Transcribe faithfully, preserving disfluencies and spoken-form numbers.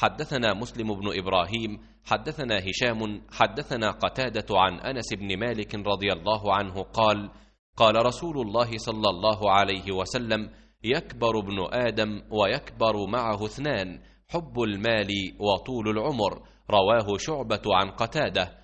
حدثنا مسلم بن إبراهيم حدثنا هشام حدثنا قتادة عن أنس بن مالك رضي الله عنه قال: قال رسول الله صلى الله عليه وسلم: يكبر ابن آدم ويكبر معه اثنان: حب المال وطول العمر. رواه شعبة عن قتادة.